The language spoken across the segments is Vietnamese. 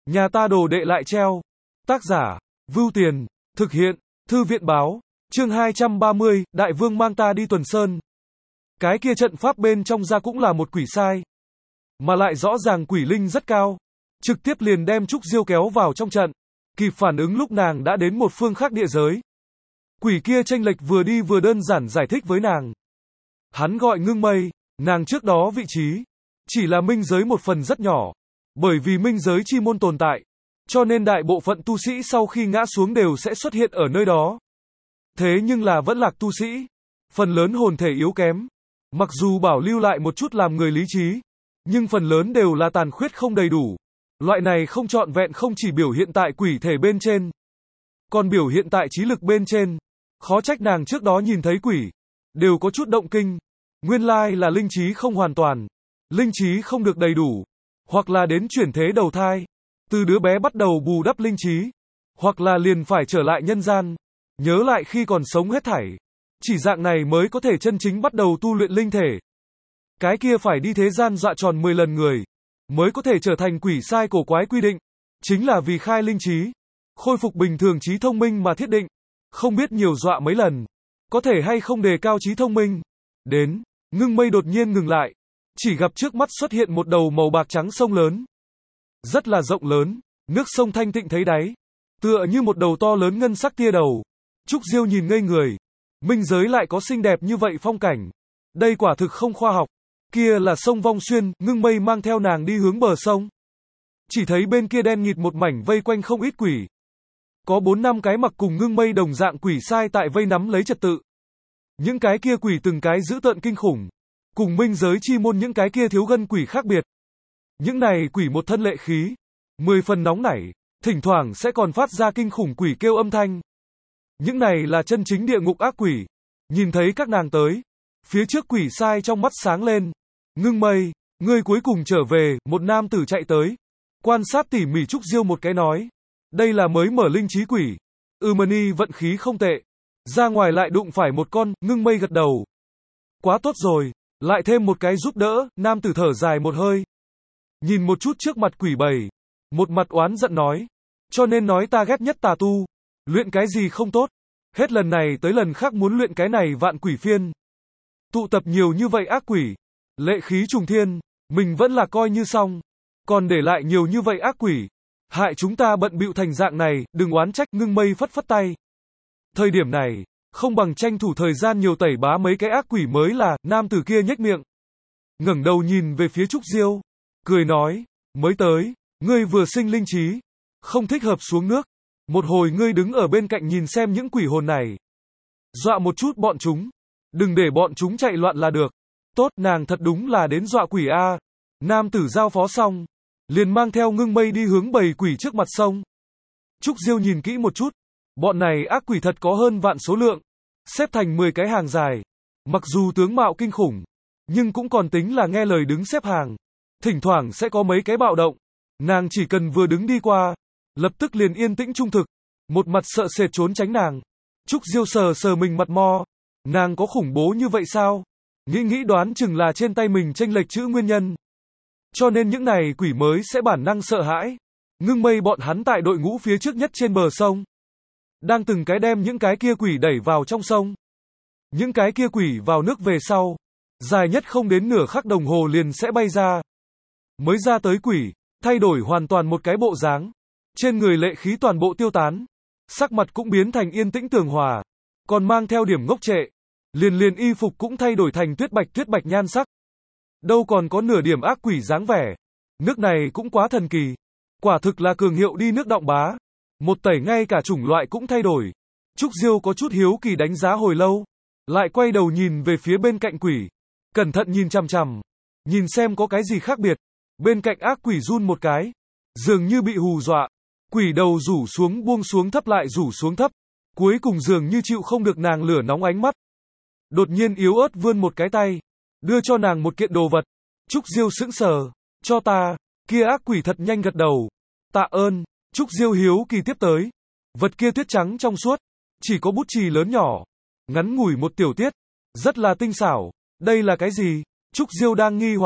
Nhà ta đồ đệ lại treo. Tác giả, Vưu Tiền, thực hiện, Thư viện báo, chương 230, Đại Vương mang ta đi tuần sơn. Cái kia trận pháp bên trong ra cũng là một quỷ sai. Mà lại rõ ràng quỷ linh rất cao. Trực tiếp liền đem Trúc Diêu kéo vào trong trận. Kịp phản ứng lúc nàng đã đến một phương khác địa giới. Quỷ kia chênh lệch vừa đi vừa đơn giản giải thích với nàng. Hắn gọi Ngưng Mây, nàng trước đó vị trí chỉ là minh giới một phần rất nhỏ. Bởi vì minh giới chi môn tồn tại, cho nên đại bộ phận tu sĩ sau khi ngã xuống đều sẽ xuất hiện ở nơi đó. Thế nhưng là vẫn lạc tu sĩ, phần lớn hồn thể yếu kém. Mặc dù bảo lưu lại một chút làm người lý trí, nhưng phần lớn đều là tàn khuyết không đầy đủ. Loại này không trọn vẹn không chỉ biểu hiện tại quỷ thể bên trên, còn biểu hiện tại trí lực bên trên. Khó trách nàng trước đó nhìn thấy quỷ, đều có chút động kinh. Nguyên lai là linh trí không hoàn toàn, linh trí không được đầy đủ, hoặc là đến chuyển thế đầu thai, từ đứa bé bắt đầu bù đắp linh trí, hoặc là liền phải trở lại nhân gian, nhớ lại khi còn sống hết thảy. Chỉ dạng này mới có thể chân chính bắt đầu tu luyện linh thể. Cái kia phải đi thế gian dọa tròn 10 lần người, mới có thể trở thành quỷ sai cổ quái quy định. Chính là vì khai linh trí, khôi phục bình thường trí thông minh mà thiết định. Không biết nhiều dọa mấy lần, có thể hay không đề cao trí thông minh. Đến, Ngưng Mây đột nhiên ngừng lại. Chỉ gặp trước mắt xuất hiện một đầu màu bạc trắng sông lớn. Rất là rộng lớn, nước sông thanh tịnh thấy đáy. Tựa như một đầu to lớn ngân sắc tia đầu. Trúc Diêu nhìn ngây người. Minh giới lại có xinh đẹp như vậy phong cảnh. Đây quả thực không khoa học. Kia là sông Vong Xuyên, Ngưng Mây mang theo nàng đi hướng bờ sông. Chỉ thấy bên kia đen nghịt một mảnh vây quanh không ít quỷ. Có 4-5 cái mặc cùng Ngưng Mây đồng dạng quỷ sai tại vây nắm lấy trật tự. Những cái kia quỷ từng cái dữ tợn kinh khủng. Cùng minh giới chi môn những cái kia thiếu gân quỷ khác biệt. Những này quỷ một thân lệ khí, 10 phần nóng nảy, thỉnh thoảng sẽ còn phát ra kinh khủng quỷ kêu âm thanh. Những này là chân chính địa ngục ác quỷ. Nhìn thấy các nàng tới, phía trước quỷ sai trong mắt sáng lên. Ngưng Mây, ngươi cuối cùng trở về. Một nam tử chạy tới, quan sát tỉ mỉ Trúc Diêu một cái nói. Đây là mới mở linh trí quỷ. Mani vận khí không tệ. Ra ngoài lại đụng phải một con. Ngưng Mây gật đầu. Quá tốt rồi. Lại thêm một cái giúp đỡ. Nam tử thở dài một hơi, nhìn một chút trước mặt quỷ bầy, một mặt oán giận nói. Cho nên nói ta ghét nhất tà tu. Luyện cái gì không tốt, hết lần này tới lần khác muốn luyện cái này vạn quỷ phiên. Tụ tập nhiều như vậy ác quỷ, lệ khí trùng thiên, mình vẫn là coi như xong, còn để lại nhiều như vậy ác quỷ, hại chúng ta bận bịu thành dạng này. Đừng oán trách. Ngưng Mây phất phất tay. Thời điểm này, không bằng tranh thủ thời gian nhiều tẩy bá mấy cái ác quỷ mới là. Nam tử kia nhếch miệng, ngẩng đầu nhìn về phía Trúc Diêu, cười nói, mới tới, ngươi vừa sinh linh trí, không thích hợp xuống nước. Một hồi ngươi đứng ở bên cạnh nhìn xem những quỷ hồn này, dọa một chút bọn chúng, đừng để bọn chúng chạy loạn là được. Tốt, nàng thật đúng là đến dọa quỷ a. Nam tử giao phó xong, liền mang theo Ngưng Mây đi hướng bầy quỷ trước mặt sông. Trúc Diêu nhìn kỹ một chút, bọn này ác quỷ thật có hơn vạn số lượng, xếp thành 10 cái hàng dài. Mặc dù tướng mạo kinh khủng, nhưng cũng còn tính là nghe lời đứng xếp hàng. Thỉnh thoảng sẽ có mấy cái bạo động. Nàng chỉ cần vừa đứng đi qua, lập tức liền yên tĩnh trung thực, một mặt sợ sệt trốn tránh nàng. Trúc Diêu sờ sờ mình mặt mo, nàng có khủng bố như vậy sao? Nghĩ đoán chừng là trên tay mình chênh lệch chữ nguyên nhân. Cho nên những này quỷ mới sẽ bản năng sợ hãi. Ngưng Mây bọn hắn tại đội ngũ phía trước nhất trên bờ sông, đang từng cái đem những cái kia quỷ đẩy vào trong sông. Những cái kia quỷ vào nước về sau, dài nhất không đến nửa khắc đồng hồ liền sẽ bay ra. Mới ra tới quỷ, thay đổi hoàn toàn một cái bộ dáng. Trên người lệ khí toàn bộ tiêu tán, sắc mặt cũng biến thành yên tĩnh tường hòa, còn mang theo điểm ngốc trệ. Liền y phục cũng thay đổi thành tuyết bạch nhan sắc. Đâu còn có nửa điểm ác quỷ dáng vẻ. Nước này cũng quá thần kỳ. Quả thực là cường hiệu đi nước động bá. Một tẩy ngay cả chủng loại cũng thay đổi. Trúc Diêu có chút hiếu kỳ đánh giá hồi lâu, lại quay đầu nhìn về phía bên cạnh quỷ, cẩn thận nhìn chằm chằm, nhìn xem có cái gì khác biệt. Bên cạnh ác quỷ run một cái, dường như bị hù dọa. Quỷ đầu rủ xuống buông xuống thấp lại rủ xuống thấp, cuối cùng dường như chịu không được nàng lửa nóng ánh mắt. Đột nhiên yếu ớt vươn một cái tay, đưa cho nàng một kiện đồ vật. Trúc Diêu sững sờ. Cho ta. Kia ác quỷ thật nhanh gật đầu. Tạ ơn. Trúc Diêu hiếu kỳ tiếp tới. Vật kia tuyết trắng trong suốt, chỉ có bút chì lớn nhỏ, ngắn ngủi một tiểu tiết, rất là tinh xảo. Đây là cái gì? Trúc Diêu đang nghi hoặc,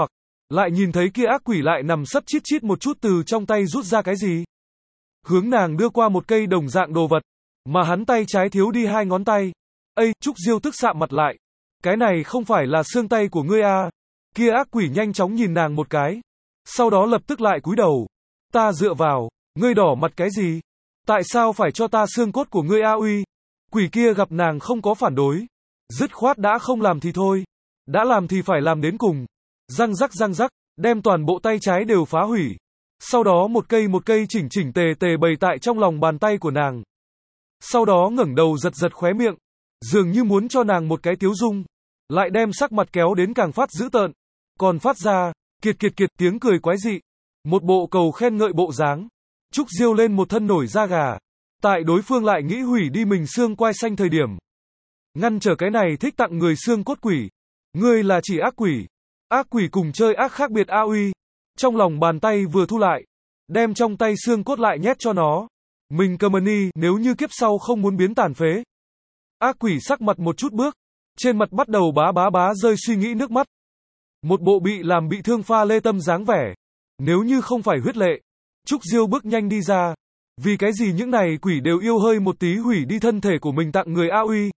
lại nhìn thấy kia ác quỷ lại nằm sấp chít chít một chút từ trong tay rút ra cái gì. Hướng nàng đưa qua một cây đồng dạng đồ vật, mà hắn tay trái thiếu đi 2 ngón tay. Ây, Trúc Diêu tức sạm mặt lại. Cái này không phải là xương tay của ngươi à? Kia ác quỷ nhanh chóng nhìn nàng một cái. Sau đó lập tức lại cúi đầu. Ta dựa vào, ngươi đỏ mặt cái gì? Tại sao phải cho ta xương cốt của ngươi a uy? Quỷ kia gặp nàng không có phản đối. Dứt khoát đã không làm thì thôi. Đã làm thì phải làm đến cùng. Răng rắc, đem toàn bộ tay trái đều phá hủy. Sau đó một cây chỉnh chỉnh tề tề bày tại trong lòng bàn tay của nàng. Sau đó ngẩng đầu giật khóe miệng. Dường như muốn cho nàng một cái tiếu dung. Lại đem sắc mặt kéo đến càng phát dữ tợn. Còn phát ra, kiệt tiếng cười quái dị. Một bộ cầu khen ngợi bộ dáng. Trúc Diêu lên một thân nổi da gà. Tại đối phương lại nghĩ hủy đi mình xương quai xanh thời điểm. Ngăn trở cái này thích tặng người xương cốt quỷ. Ngươi là chỉ ác quỷ. Ác quỷ cùng chơi ác khác biệt a uy. Trong lòng bàn tay vừa thu lại. Đem trong tay xương cốt lại nhét cho nó. Mình cầm ni nếu như kiếp sau không muốn biến tàn phế. Ác quỷ sắc mặt một chút bước. Trên mặt bắt đầu bá rơi suy nghĩ nước mắt. Một bộ bị làm bị thương pha lê tâm dáng vẻ. Nếu như không phải huyết lệ. Trúc Diêu bước nhanh đi ra. Vì cái gì những này quỷ đều yêu hơi một tí hủy đi thân thể của mình tặng người a uy.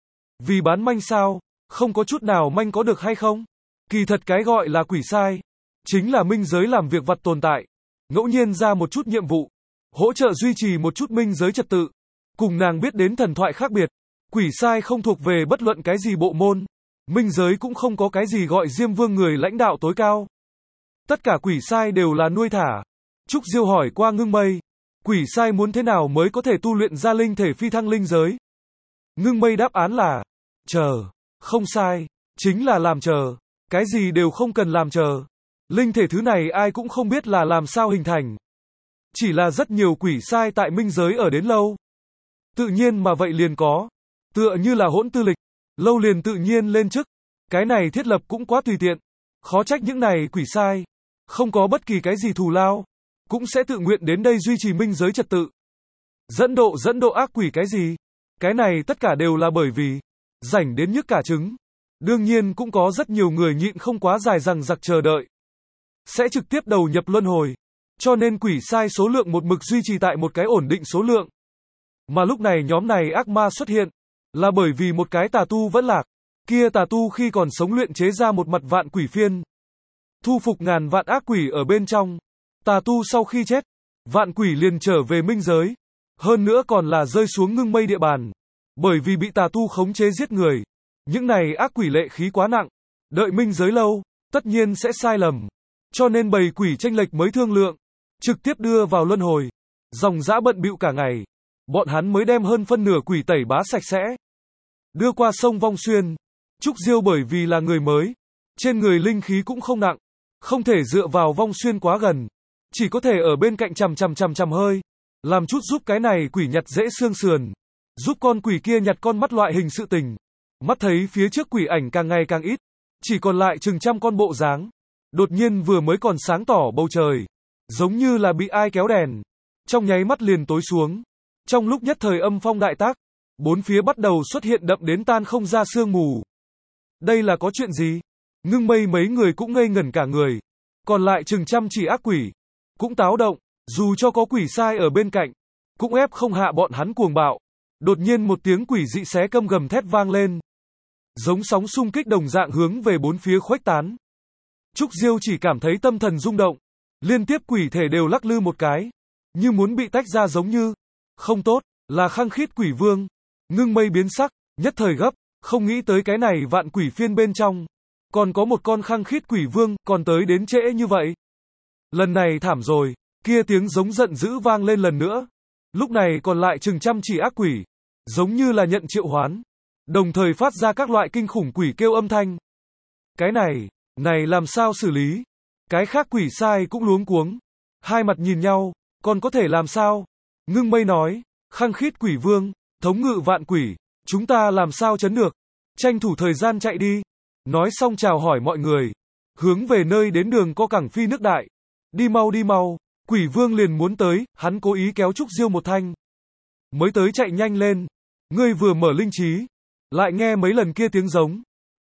Vì bán manh sao? Không có chút nào manh có được hay không? Kỳ thật cái gọi là quỷ sai. Chính là minh giới làm việc vặt tồn tại. Ngẫu nhiên ra một chút nhiệm vụ. Hỗ trợ duy trì một chút minh giới trật tự. Cùng nàng biết đến thần thoại khác biệt. Quỷ sai không thuộc về bất luận cái gì bộ môn. Minh giới cũng không có cái gì gọi Diêm Vương người lãnh đạo tối cao. Tất cả quỷ sai đều là nuôi thả. Trúc Diêu hỏi qua Ngưng Mây. Quỷ sai muốn thế nào mới có thể tu luyện ra linh thể phi thăng linh giới? Ngưng Mây đáp án là chờ. Không sai. Chính là làm chờ. Cái gì đều không cần làm chờ. Linh thể thứ này ai cũng không biết là làm sao hình thành. Chỉ là rất nhiều quỷ sai tại minh giới ở đến lâu. Tự nhiên mà vậy liền có. Tựa như là Hỗn Tư Lịch. Lâu liền tự nhiên lên chức. Cái này thiết lập cũng quá tùy tiện. Khó trách những này quỷ sai. Không có bất kỳ cái gì thù lao. Cũng sẽ tự nguyện đến đây duy trì minh giới trật tự. Dẫn độ ác quỷ cái gì? Cái này tất cả đều là bởi vì rảnh đến nhức cả trứng. Đương nhiên cũng có rất nhiều người nhịn không quá dài rằng giặc chờ đợi. Sẽ trực tiếp đầu nhập luân hồi. Cho nên quỷ sai số lượng một mực duy trì tại một cái ổn định số lượng. Mà lúc này nhóm này ác ma xuất hiện. Là bởi vì một cái tà tu vẫn lạc. Kia tà tu khi còn sống luyện chế ra một mặt vạn quỷ phiên. Thu phục ngàn vạn ác quỷ ở bên trong. Tà tu sau khi chết. Vạn quỷ liền trở về minh giới. Hơn nữa còn là rơi xuống Ngưng Mây địa bàn. Bởi vì bị tà tu khống chế giết người. Những này ác quỷ lệ khí quá nặng. Đợi minh giới lâu, tất nhiên sẽ sai lầm. Cho nên bầy quỷ tranh lệch mới thương lượng. Trực tiếp đưa vào luân hồi. Dòng dã bận bịu cả ngày. Bọn hắn mới đem hơn phân nửa quỷ tẩy bá sạch sẽ. Đưa qua sông Vong Xuyên. Trúc Diêu bởi vì là người mới. Trên người linh khí cũng không nặng. Không thể dựa vào Vong Xuyên quá gần. Chỉ có thể ở bên cạnh chằm hơi. Làm chút giúp cái này quỷ nhặt dễ xương sườn. Giúp con quỷ kia nhặt con mắt loại hình sự tình. Mắt thấy phía trước quỷ ảnh càng ngày càng ít. Chỉ còn lại chừng trăm con bộ dáng. Đột nhiên vừa mới còn sáng tỏ bầu trời. Giống như là bị ai kéo đèn. Trong nháy mắt liền tối xuống. Trong lúc nhất thời âm phong đại tác. Bốn phía bắt đầu xuất hiện đậm đến tan không ra sương mù. Đây là có chuyện gì? Ngưng Mây mấy người cũng ngây ngẩn cả người. Còn lại chừng trăm chỉ ác quỷ. Cũng táo động. Dù cho có quỷ sai ở bên cạnh. Cũng ép không hạ bọn hắn cuồng bạo. Đột nhiên một tiếng quỷ dị xé câm gầm thét vang lên. Giống sóng xung kích đồng dạng hướng về bốn phía khuếch tán. Trúc Diêu chỉ cảm thấy tâm thần rung động. Liên tiếp quỷ thể đều lắc lư một cái. Như muốn bị tách ra giống như. Không tốt, là Khăng Khít Quỷ Vương. Ngưng Mây biến sắc, nhất thời gấp. Không nghĩ tới cái này vạn quỷ phiên bên trong. Còn có một con Khăng Khít Quỷ Vương, còn tới đến trễ như vậy. Lần này thảm rồi. Kia tiếng giống giận dữ vang lên lần nữa. Lúc này còn lại chừng trăm chỉ ác quỷ. Giống như là nhận triệu hoán. Đồng thời phát ra các loại kinh khủng quỷ kêu âm thanh. Cái này làm sao xử lý? Cái khác quỷ sai cũng luống cuống. Hai mặt nhìn nhau, còn có thể làm sao? Ngưng Mây nói, Khăng Khít Quỷ Vương, thống ngự vạn quỷ, chúng ta làm sao chấn được? Tranh thủ thời gian chạy đi. Nói xong chào hỏi mọi người. Hướng về nơi đến đường co cẳng phi nước đại. Đi mau. Quỷ Vương liền muốn tới, hắn cố ý kéo Trúc Diêu một thanh. Mới tới chạy nhanh lên. Ngươi vừa mở linh trí. Lại nghe mấy lần kia tiếng giống.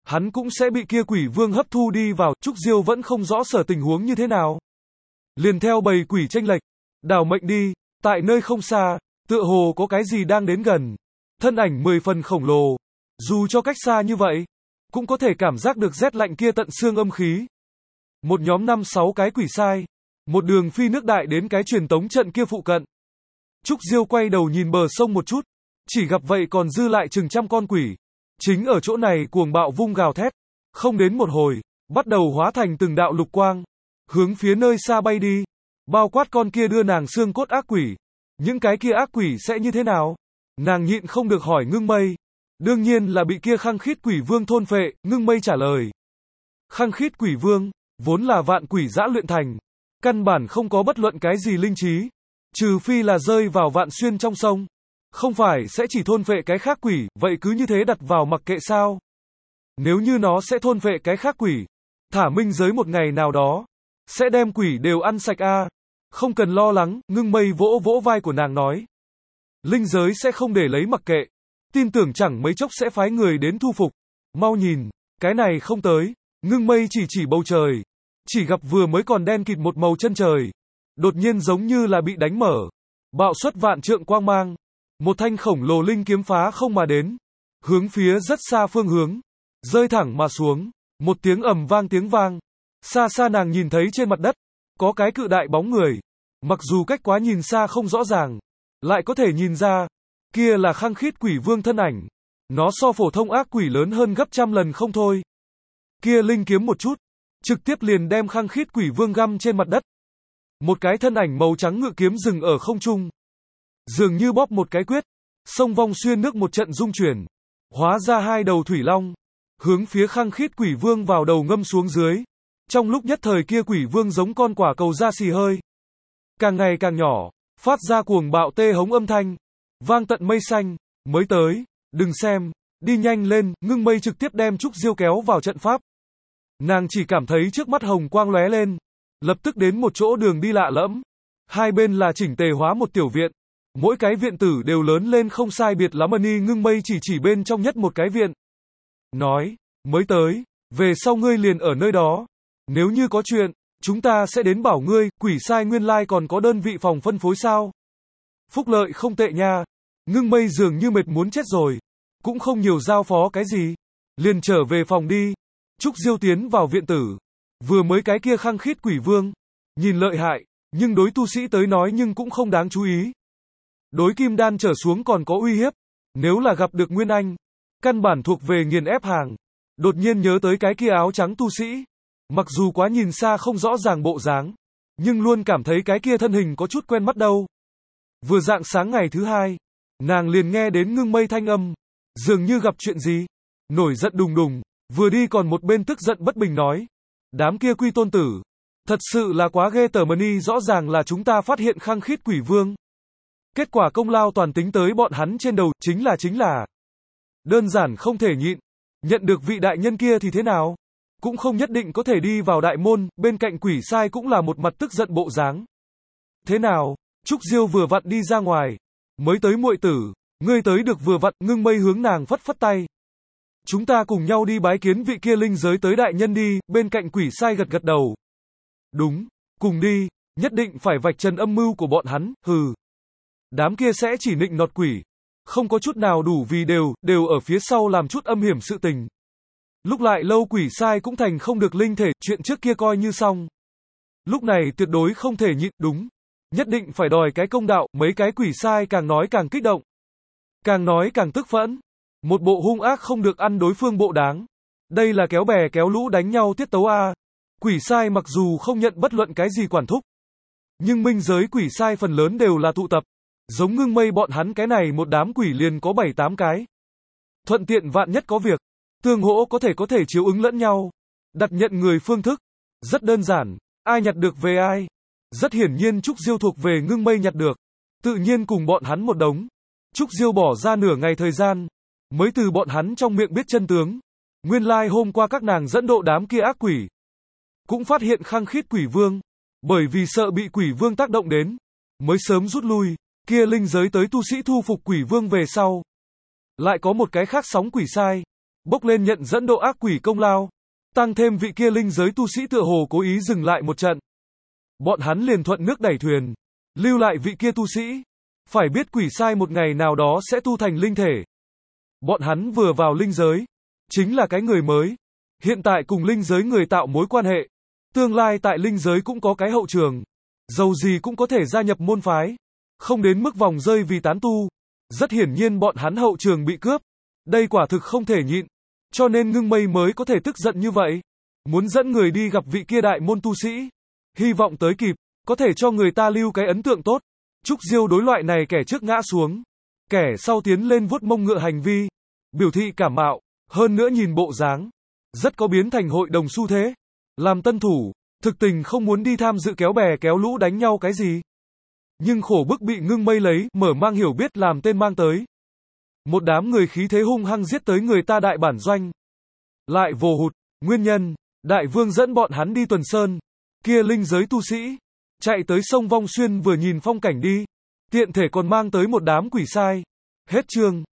hắn cũng sẽ bị kia quỷ vương hấp thu đi vào. Trúc Diêu vẫn không rõ sở tình huống như thế nào. Liền theo bầy quỷ chênh lệch, đảo mệnh đi, tại nơi không xa, tựa hồ có cái gì đang đến gần. Thân ảnh 10 phần khổng lồ, dù cho cách xa như vậy, cũng có thể cảm giác được rét lạnh kia tận xương âm khí. Một nhóm 5-6 cái quỷ sai, một đường phi nước đại đến cái truyền tống trận kia phụ cận. Trúc Diêu quay đầu nhìn bờ sông một chút, chỉ gặp vậy còn dư lại chừng trăm con quỷ. Chính ở chỗ này cuồng bạo vung gào thét, không đến một hồi, bắt đầu hóa thành từng đạo lục quang, hướng phía nơi xa bay đi, bao quát con kia đưa nàng xương cốt ác quỷ. Những cái kia ác quỷ sẽ như thế nào? Nàng nhịn không được hỏi Ngưng Mây. Đương nhiên là bị kia khăng khít quỷ vương thôn phệ, Ngưng Mây trả lời. Khăng khít quỷ vương, vốn là vạn quỷ dã luyện thành, căn bản không có bất luận cái gì linh trí, trừ phi là rơi vào vạn xuyên trong sông. Không phải sẽ chỉ thôn phệ cái khác quỷ, vậy cứ như thế đặt vào mặc kệ sao? Nếu như nó sẽ thôn phệ cái khác quỷ, thả minh giới một ngày nào đó, sẽ đem quỷ đều ăn sạch a. Không cần lo lắng, Ngưng Mây vỗ vỗ vai của nàng nói. Linh giới sẽ không để lấy mặc kệ, tin tưởng chẳng mấy chốc sẽ phái người đến thu phục. Mau nhìn, cái này không tới. Ngưng Mây chỉ bầu trời, chỉ gặp vừa mới còn đen kịt một màu chân trời, đột nhiên giống như là bị đánh mở, bạo xuất vạn trượng quang mang, một thanh khổng lồ linh kiếm phá không mà đến, hướng phía rất xa phương hướng, rơi thẳng mà xuống, một tiếng ầm vang tiếng vang, xa xa nàng nhìn thấy trên mặt đất, có cái cự đại bóng người, mặc dù cách quá nhìn xa không rõ ràng, lại có thể nhìn ra, kia là khăng khít quỷ vương thân ảnh, nó so phổ thông ác quỷ lớn hơn gấp trăm lần không thôi. Kia linh kiếm một chút, trực tiếp liền đem khăng khít quỷ vương găm trên mặt đất. Một cái thân ảnh màu trắng ngự kiếm dừng ở không trung, dường như bóp một cái quyết, sông vong xuyên nước một trận rung chuyển, hóa ra hai đầu thủy long, hướng phía khăng khít quỷ vương vào đầu ngâm xuống dưới. Trong lúc nhất thời kia quỷ vương giống con quả cầu da xì hơi, càng ngày càng nhỏ, phát ra cuồng bạo tê hống âm thanh, vang tận mây xanh. Mới tới, đừng xem, đi nhanh lên. Ngưng Mây trực tiếp đem Trúc Diêu kéo vào trận pháp. Nàng chỉ cảm thấy trước mắt hồng quang lóe lên, lập tức đến một chỗ đường đi lạ lẫm, hai bên là chỉnh tề hóa một tiểu viện, mỗi cái viện tử đều lớn lên không sai biệt lắm. Ngưng Mây chỉ bên trong nhất một cái viện, nói, mới tới, về sau ngươi liền ở nơi đó, nếu như có chuyện, chúng ta sẽ đến bảo ngươi. Quỷ sai nguyên lai còn có đơn vị phòng phân phối sao? Phúc lợi không tệ nha. Ngưng Mây dường như mệt muốn chết rồi, cũng không nhiều giao phó cái gì, liền trở về phòng đi. Trúc Diêu tiến vào viện tử, vừa mới cái kia khăng khít quỷ vương, nhìn lợi hại, nhưng đối tu sĩ tới nói nhưng cũng không đáng chú ý. Đối kim đan trở xuống còn có uy hiếp, nếu là gặp được Nguyên Anh, căn bản thuộc về nghiền ép hàng. Đột nhiên nhớ tới cái kia áo trắng tu sĩ, mặc dù quá nhìn xa không rõ ràng bộ dáng, nhưng luôn cảm thấy cái kia thân hình có chút quen mắt đâu. Vừa rạng sáng ngày thứ hai, nàng liền nghe đến Ngưng Mây thanh âm, dường như gặp chuyện gì, nổi giận đùng đùng, vừa đi còn một bên tức giận bất bình nói, đám kia quy tôn tử, thật sự là quá ghê tởm. Rõ ràng là chúng ta phát hiện khăng khít quỷ vương, kết quả công lao toàn tính tới bọn hắn trên đầu, chính là đơn giản không thể nhịn. Nhận được vị đại nhân kia thì thế nào, cũng không nhất định có thể đi vào đại môn. Bên cạnh quỷ sai cũng là một mặt tức giận bộ dáng. Thế nào? Trúc Diêu vừa vặn đi ra ngoài, mới tới muội tử, ngươi tới được vừa vặn. Ngưng Mây hướng nàng phất phất tay, chúng ta cùng nhau đi bái kiến vị kia linh giới tới đại nhân đi. Bên cạnh quỷ sai gật gật đầu, đúng, cùng đi, nhất định phải vạch trần âm mưu của bọn hắn. Hừ, đám kia sẽ chỉ nịnh nọt quỷ, không có chút nào đủ vì đều ở phía sau làm chút âm hiểm sự tình. Lúc lại lâu quỷ sai cũng thành không được linh thể, chuyện trước kia coi như xong. Lúc này tuyệt đối không thể nhịn, đúng, nhất định phải đòi cái công đạo. Mấy cái quỷ sai càng nói càng kích động, càng nói càng tức phẫn, một bộ hung ác không được ăn đối phương bộ đáng. Đây là kéo bè kéo lũ đánh nhau tiết tấu a. Quỷ sai mặc dù không nhận bất luận cái gì quản thúc, nhưng minh giới quỷ sai phần lớn đều là tụ tập, giống Ngưng Mây bọn hắn cái này một đám quỷ liền có 7-8 cái. Thuận tiện vạn nhất có việc, tương hỗ có thể chiếu ứng lẫn nhau. Đặt nhận người phương thức, rất đơn giản, ai nhặt được về ai. Rất hiển nhiên Trúc Diêu thuộc về Ngưng Mây nhặt được, tự nhiên cùng bọn hắn một đống. Trúc Diêu bỏ ra nửa ngày thời gian, mới từ bọn hắn trong miệng biết chân tướng. Nguyên lai hôm qua các nàng dẫn độ đám kia ác quỷ, cũng phát hiện khăng khít quỷ vương, bởi vì sợ bị quỷ vương tác động đến, mới sớm rút lui. Kia linh giới tới tu sĩ thu phục quỷ vương về sau, lại có một cái khác sóng quỷ sai, bốc lên nhận dẫn độ ác quỷ công lao. Tăng thêm vị kia linh giới tu sĩ tựa hồ cố ý dừng lại một trận. Bọn hắn liền thuận nước đẩy thuyền, lưu lại vị kia tu sĩ. Phải biết quỷ sai một ngày nào đó sẽ tu thành linh thể. Bọn hắn vừa vào linh giới, chính là cái người mới. Hiện tại cùng linh giới người tạo mối quan hệ. Tương lai tại linh giới cũng có cái hậu trường. Dầu gì cũng có thể gia nhập môn phái. Không đến mức vòng rơi vì tán tu. Rất hiển nhiên bọn hắn hậu trường bị cướp. Đây quả thực không thể nhịn. Cho nên Ngưng Mây mới có thể tức giận như vậy. Muốn dẫn người đi gặp vị kia đại môn tu sĩ. Hy vọng tới kịp, có thể cho người ta lưu cái ấn tượng tốt. Trúc Diêu đối loại này kẻ trước ngã xuống. Kẻ sau tiến lên vuốt mông ngựa hành vi. Biểu thị cảm mạo. Hơn nữa nhìn bộ dáng. Rất có biến thành hội đồng xu thế. Làm tân thủ, thực tình không muốn đi tham dự kéo bè kéo lũ đánh nhau cái gì. Nhưng khổ bức bị Ngưng Mây lấy, mở mang hiểu biết làm tên mang tới. Một đám người khí thế hung hăng giết tới người ta đại bản doanh. Lại vồ hụt, nguyên nhân, đại vương dẫn bọn hắn đi tuần sơn. Kia linh giới tu sĩ, chạy tới sông Vong Xuyên vừa nhìn phong cảnh đi. Tiện thể còn mang tới một đám quỷ sai. Hết chương.